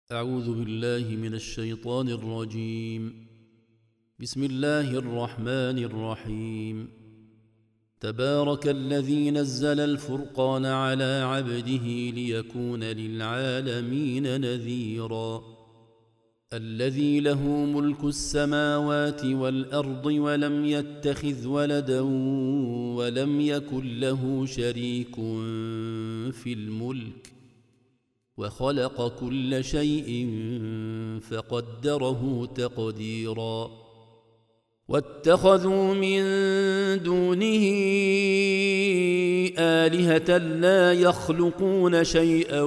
أعوذ بالله من الشيطان الرجيم. بسم الله الرحمن الرحيم. تبارك الذي نزل الفرقان على عبده ليكون للعالمين نذيرا. الذي له ملك السماوات والأرض ولم يتخذ ولدا ولم يكن له شريك في الملك وخلق كل شيء فقدره تقديرا. واتخذوا من دونه آلهة لا يخلقون شيئا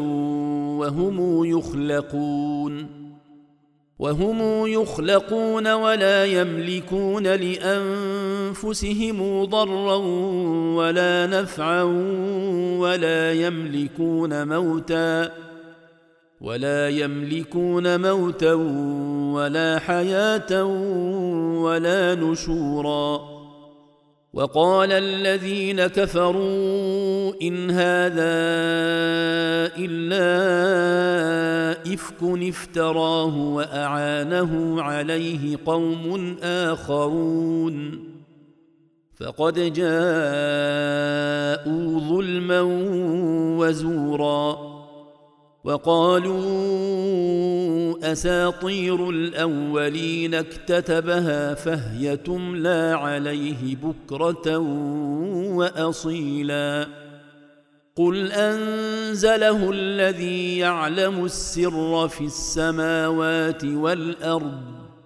وهم يخلقون ولا يملكون لأنفسهم ضرا ولا نفعا ولا يملكون موتا ولا حياة ولا نشورا. وقال الذين كفروا إن هذا إلا إفك افتراه وأعانه عليه قوم آخرون فقد جاءوا ظلما وزورا. وقالوا أساطير الأولين اكتتبها فهي تملى عليه بكرة وأصيلا. قل أنزله الذي يعلم السر في السماوات والأرض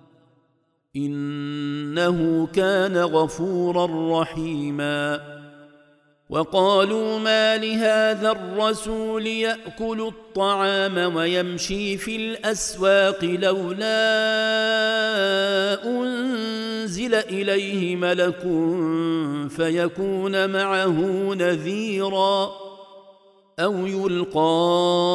إنه كان غفورا رحيما. وقالوا ما لهذا الرسول يأكل الطعام ويمشي في الأسواق لولا أنزل إليه ملك فيكون معه نذيرا أو يلقى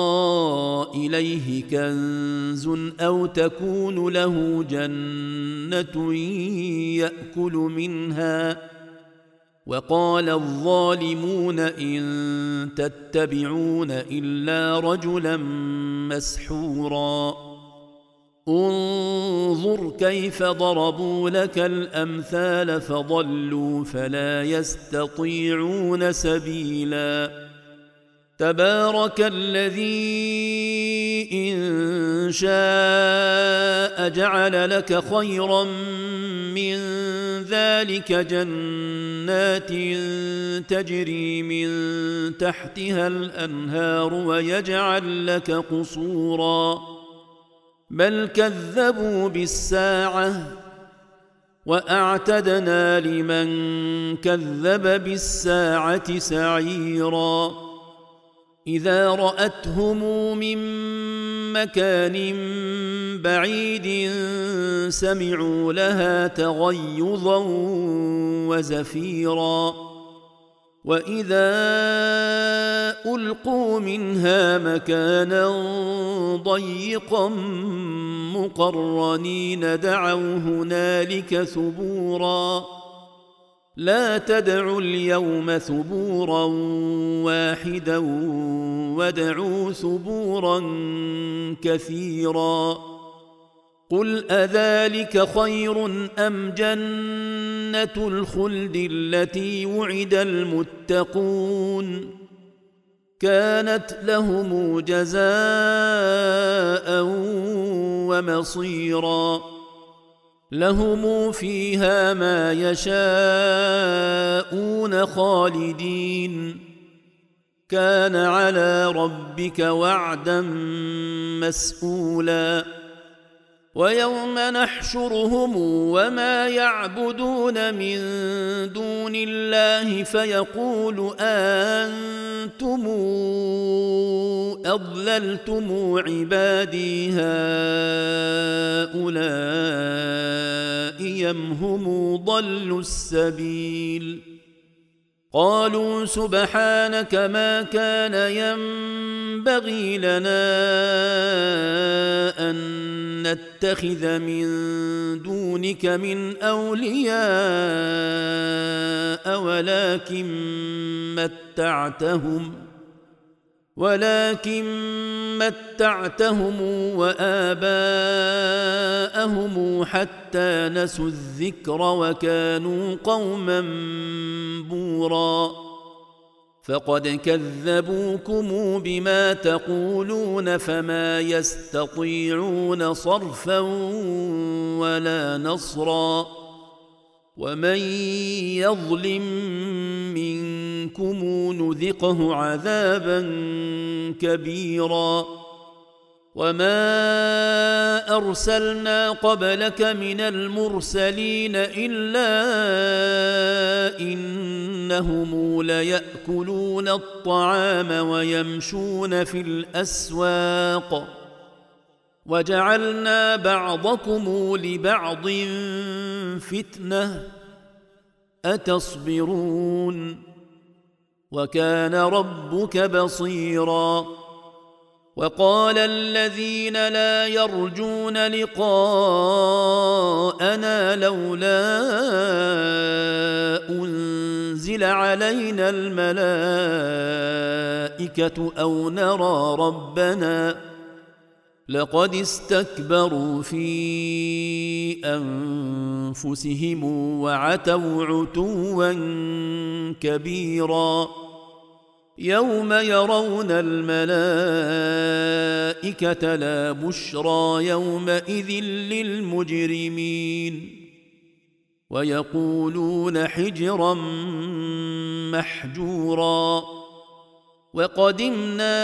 إليه كنز أو تكون له جنة يأكل منها. وقال الظالمون إن تتبعون إلا رجلا مسحورا. انظر كيف ضربوا لك الأمثال فضلوا فلا يستطيعون سبيلا. تبارك الذي إن شاء جعل لك خيرا من ذلك جنات تجري من تحتها الأنهار ويجعل لك قصورا بل كذبوا بالساعة وأعتدنا لمن كذب بالساعة سعيرا. إذا رأتهم من مكان بعيد سمعوا لها تغيظا وزفيرا. وإذا ألقوا منها مكانا ضيقا مقرنين دعوا هنالك ثبورا. لا تدعوا اليوم ثبورا واحدا وادعوا ثبورا كثيرا. قل أذلك خير أم جنة الخلد التي وعد المتقون كانت لهم جزاء ومصيرا. لهم فيها ما يشاءون خالدين كان على ربك وعدا مسئولا. ويوم نحشرهم وما يعبدون من دون الله فيقول أنتم أضللتم عبادي هؤلاء أم هم ضلوا السبيل. قالوا سبحانك ما كان ينبغي لنا أن نتخذ من دونك من أولياء ولكن ولكن متعتهم وآباءهم حتى نسوا الذكر وكانوا قوما بورا فقد كذبوكم بما تقولون فما يستطيعون صرفا ولا نصرا ومن يظلم منكم نذقه عذابا كبيرا وما أرسلنا قبلك من المرسلين إلا إنهم ليأكلون الطعام ويمشون في الأسواق وجعلنا بعضكم لبعض فتنة أتصبرون وكان ربك بصيرا وقال الذين لا يرجون لقاءنا لولا أنزل علينا الملائكة أو نرى ربنا لقد استكبروا في أنفسهم وعتوا عتوا كبيرا يوم يرون الملائكة لا بشرى يومئذ للمجرمين ويقولون حجرا محجورا وقدمنا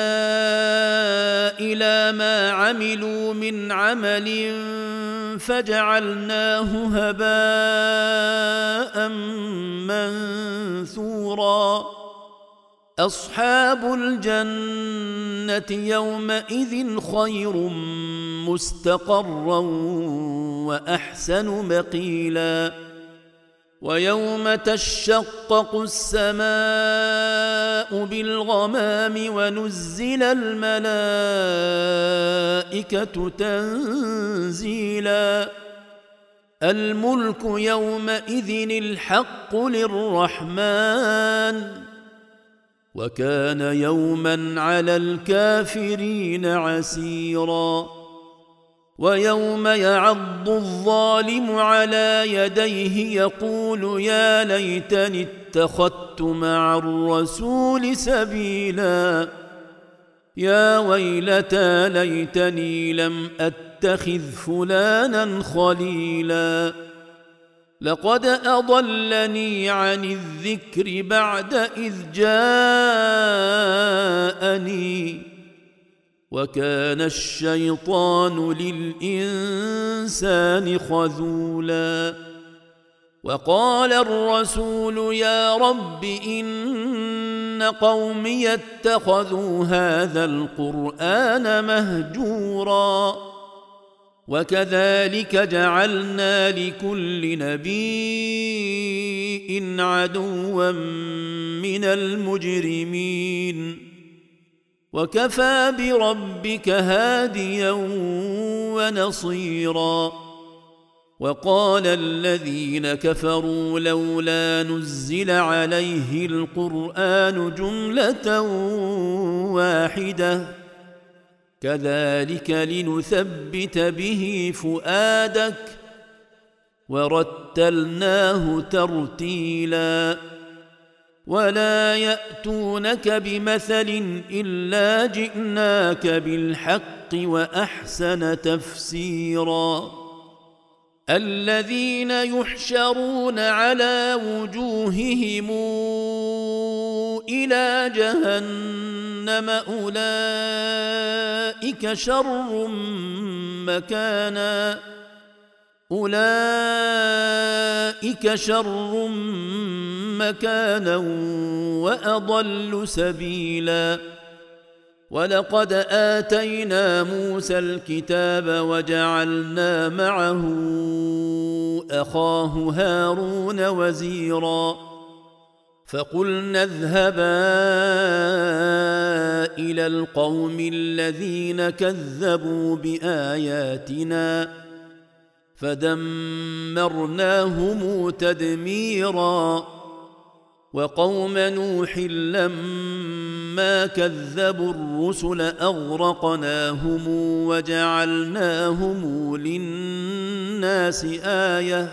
إلى ما عملوا من عمل فجعلناه هباء منثورا أصحاب الجنة يومئذ خير مستقرا وأحسن مقيلا ويوم تشقق السماء بالغمام ونزل الملائكة تنزيلا الملك يومئذ الحق للرحمن وكان يوما على الكافرين عسيرا ويوم يعض الظالم على يديه يقول يا ليتني اتخذت مع الرسول سبيلا يا ويلتى ليتني لم أتخذ فلانا خليلا لقد أضلني عن الذكر بعد إذ جاءني وكان الشيطان للإنسان خذولا وقال الرسول يا رب إن قومي اتخذوا هذا القرآن مهجورا وكذلك جعلنا لكل نبي عدوا من المجرمين وكفى بربك هاديا ونصيرا وقال الذين كفروا لولا نزل عليه القرآن جملة واحدة كذلك لنثبت به فؤادك ورتلناه ترتيلا ولا يأتونك بمثل إلا جئناك بالحق وأحسن تفسيرا الذين يحشرون على وجوههم إلى جهنم أولئك شر مكانا وأضل سبيلا ولقد آتينا موسى الكتاب وجعلنا معه أخاه هارون وزيرا فقلنا اذهبا إلى القوم الذين كذبوا بآياتنا فدمرناهم تدميرا وقوم نوح لما فلما كذبوا الرسل أغرقناهم وجعلناهم للناس آية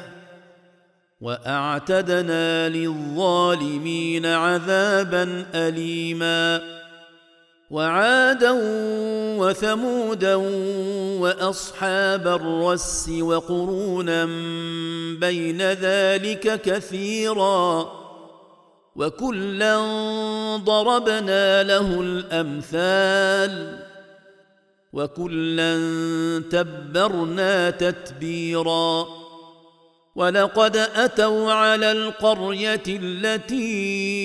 وأعتدنا للظالمين عذابا أليما وعادا وثمودا وأصحاب الرس وقرونا بين ذلك كثيرا وكلا ضربنا له الأمثال وكلا تبرنا تتبيرا ولقد أتوا على القرية التي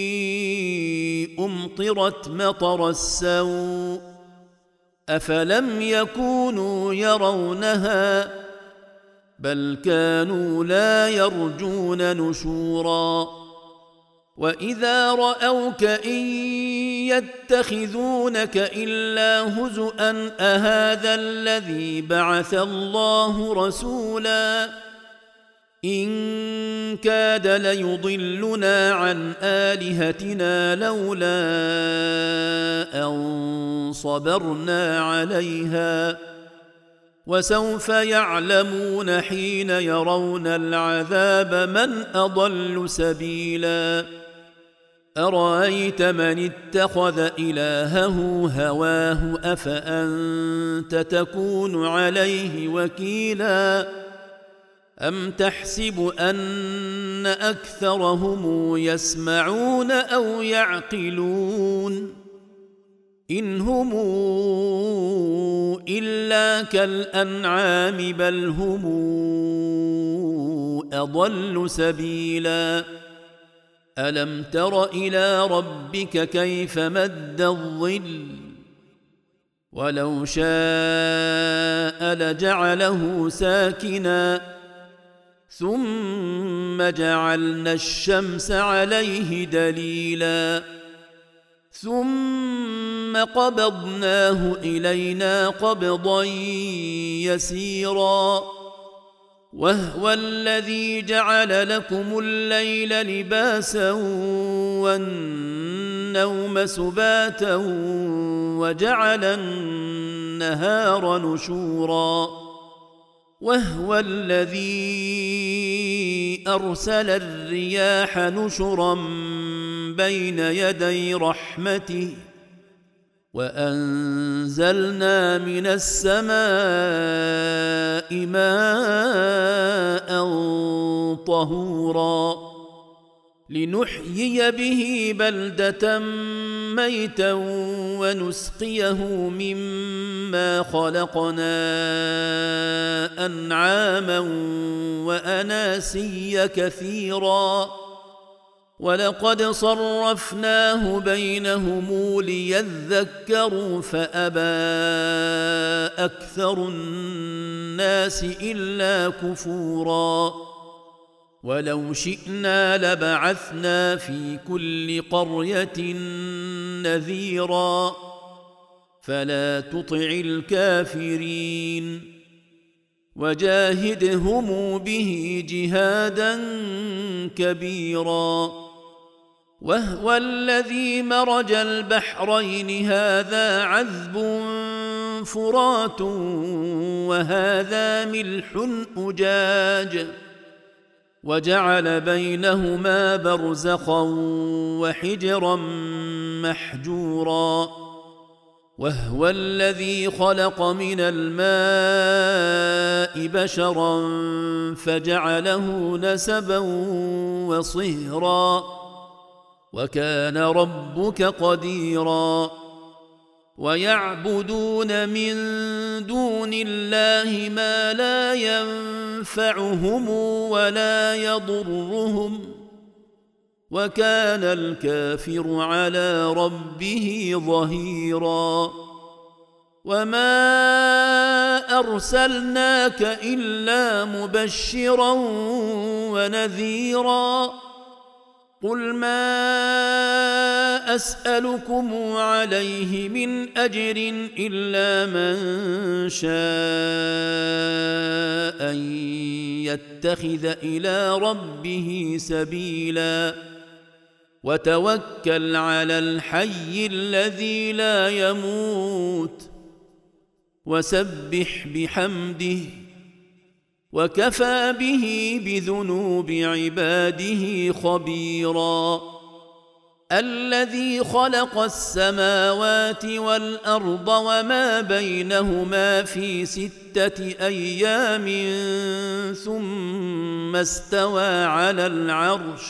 أمطرت مطر السوء أفلم يكونوا يرونها بل كانوا لا يرجون نشورا وإذا رأوك إن يتخذونك إلا هزؤا أهذا الذي بعث الله رسولا إن كاد ليضلنا عن آلهتنا لولا أن صبرنا عليها وسوف يعلمون حين يرون العذاب من أضل سبيلا أرأيت من اتخذ إلهه هواه أفأنت تكون عليه وكيلا أم تحسب أن أكثرهم يسمعون أو يعقلون إن هم إلا كالأنعام بل هم أضل سبيلا ألم تر إلى ربك كيف مد الظل ولو شاء لجعله ساكنا ثم جعلنا الشمس عليه دليلا ثم قبضناه إلينا قبضا يسيرا وهو الذي جعل لكم الليل لباسا والنوم سباتا وجعل النهار نشورا وهو الذي أرسل الرياح نشرا بين يدي رحمته وأنزلنا من السماء ماء طهورا لنحيي به بلدة ميتا ونسقيه مما خلقنا أنعاما وأناسيا كثيرا ولقد صرفناه بينهم ليذكروا فأبى أكثر الناس إلا كفورا ولو شئنا لبعثنا في كل قرية نذيرا فلا تطع الكافرين وجاهدهم به جهادا كبيرا وهو الذي مرج البحرين هذا عذب فرات وهذا ملح أجاج وجعل بينهما برزخا وحجرا محجورا وهو الذي خلق من الماء بشرا فجعله نسبا وصهرا وكان ربك قديرا ويعبدون من دون الله ما لا ينفعهم ولا يضرهم وكان الكافر على ربه ظهيرا وما أرسلناك إلا مبشرا ونذيرا قل ما أسألكم عليه من أجر إلا من شاء أن يتخذ إلى ربه سبيلا وتوكل على الحي الذي لا يموت وسبح بحمده وكفى به بذنوب عباده خبيرا. الذي خلق السماوات والأرض وما بينهما في 6 أيام ثم استوى على العرش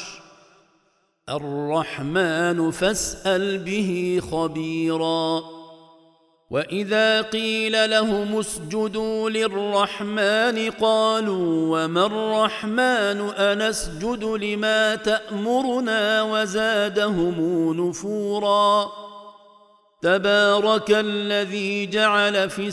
الرحمن فاسأل به خبيرا. وإذا قيل لهم اسجدوا للرحمن قالوا وما الرحمن أنسجد لما تأمرنا وزادهم نفورا. تبارك الذي جعل في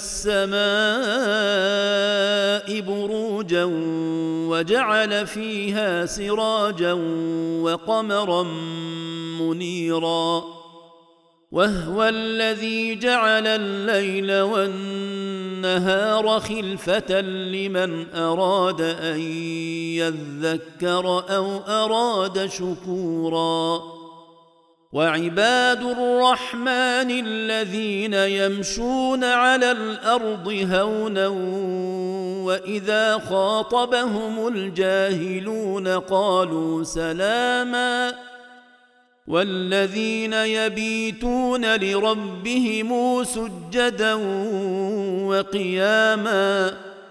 السماء بروجا وجعل فيها سراجا وقمرا منيرا. وهو الذي جعل الليل والنهار خلفة لمن أراد أن يذكر أو أراد شكورا. وعباد الرحمن الذين يمشون على الأرض هونا وإذا خاطبهم الجاهلون قالوا سلاما. والذين يبيتون لربهم سجدا وقياما.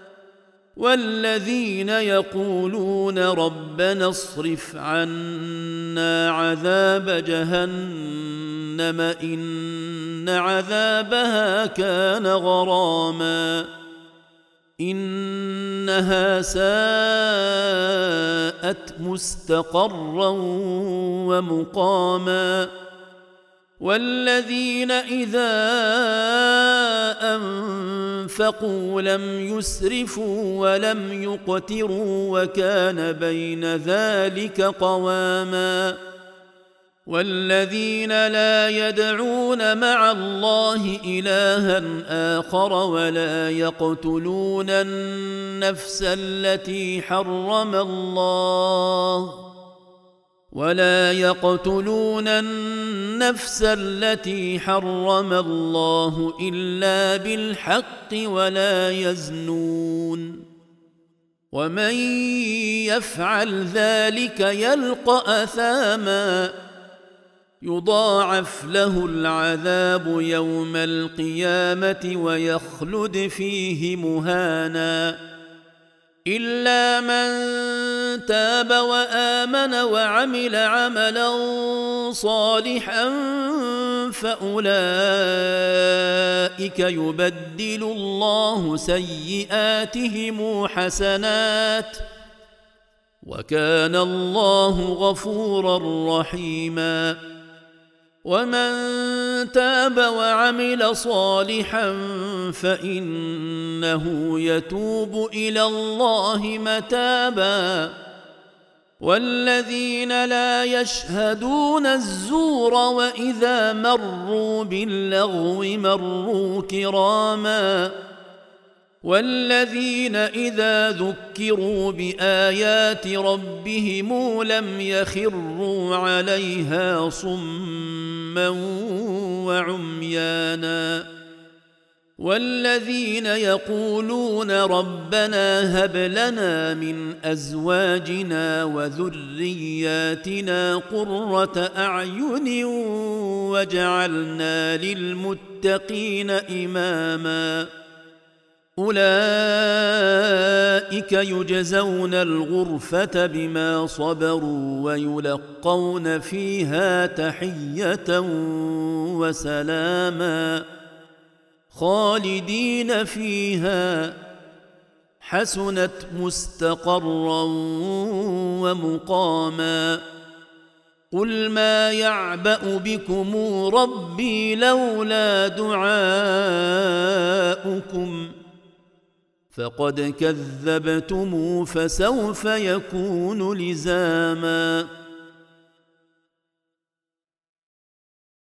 والذين يقولون ربنا اصرف عنا عذاب جهنم إن عذابها كان غراما إنها ساءت مستقرا ومقاما. والذين إذا أنفقوا لم يسرفوا ولم يقتروا وكان بين ذلك قواما. والذين لا يدعون مع الله إلها آخر ولا يقتلون النفس التي حرم الله إلا بالحق ولا يزنون. ومن يفعل ذلك يلقى أثاما يضاعف له العذاب يوم القيامة ويخلد فيه مهانا إلا من تاب وآمن وعمل عملا صالحا فأولئك يبدل الله سيئاتهم حسنات وكان الله غفورا رحيما. ومن تاب وعمل صالحا فإنه يتوب إلى الله متابا. والذين لا يشهدون الزور وإذا مروا باللغو مروا كراما. والذين إذا ذكروا بآيات ربهم لم يخروا عليها صما وعميانا. والذين يقولون ربنا هب لنا من أزواجنا وذرياتنا قرة أعين واجعلنا للمتقين إماما. أولئك يجزون الغرفة بما صبروا ويلقون فيها تحية وسلاما خالدين فيها حسنت مستقرا ومقاما. قل ما يعبأ بكم ربي لولا دعاؤكم فقد كذبتم فسوف يكون لزاما.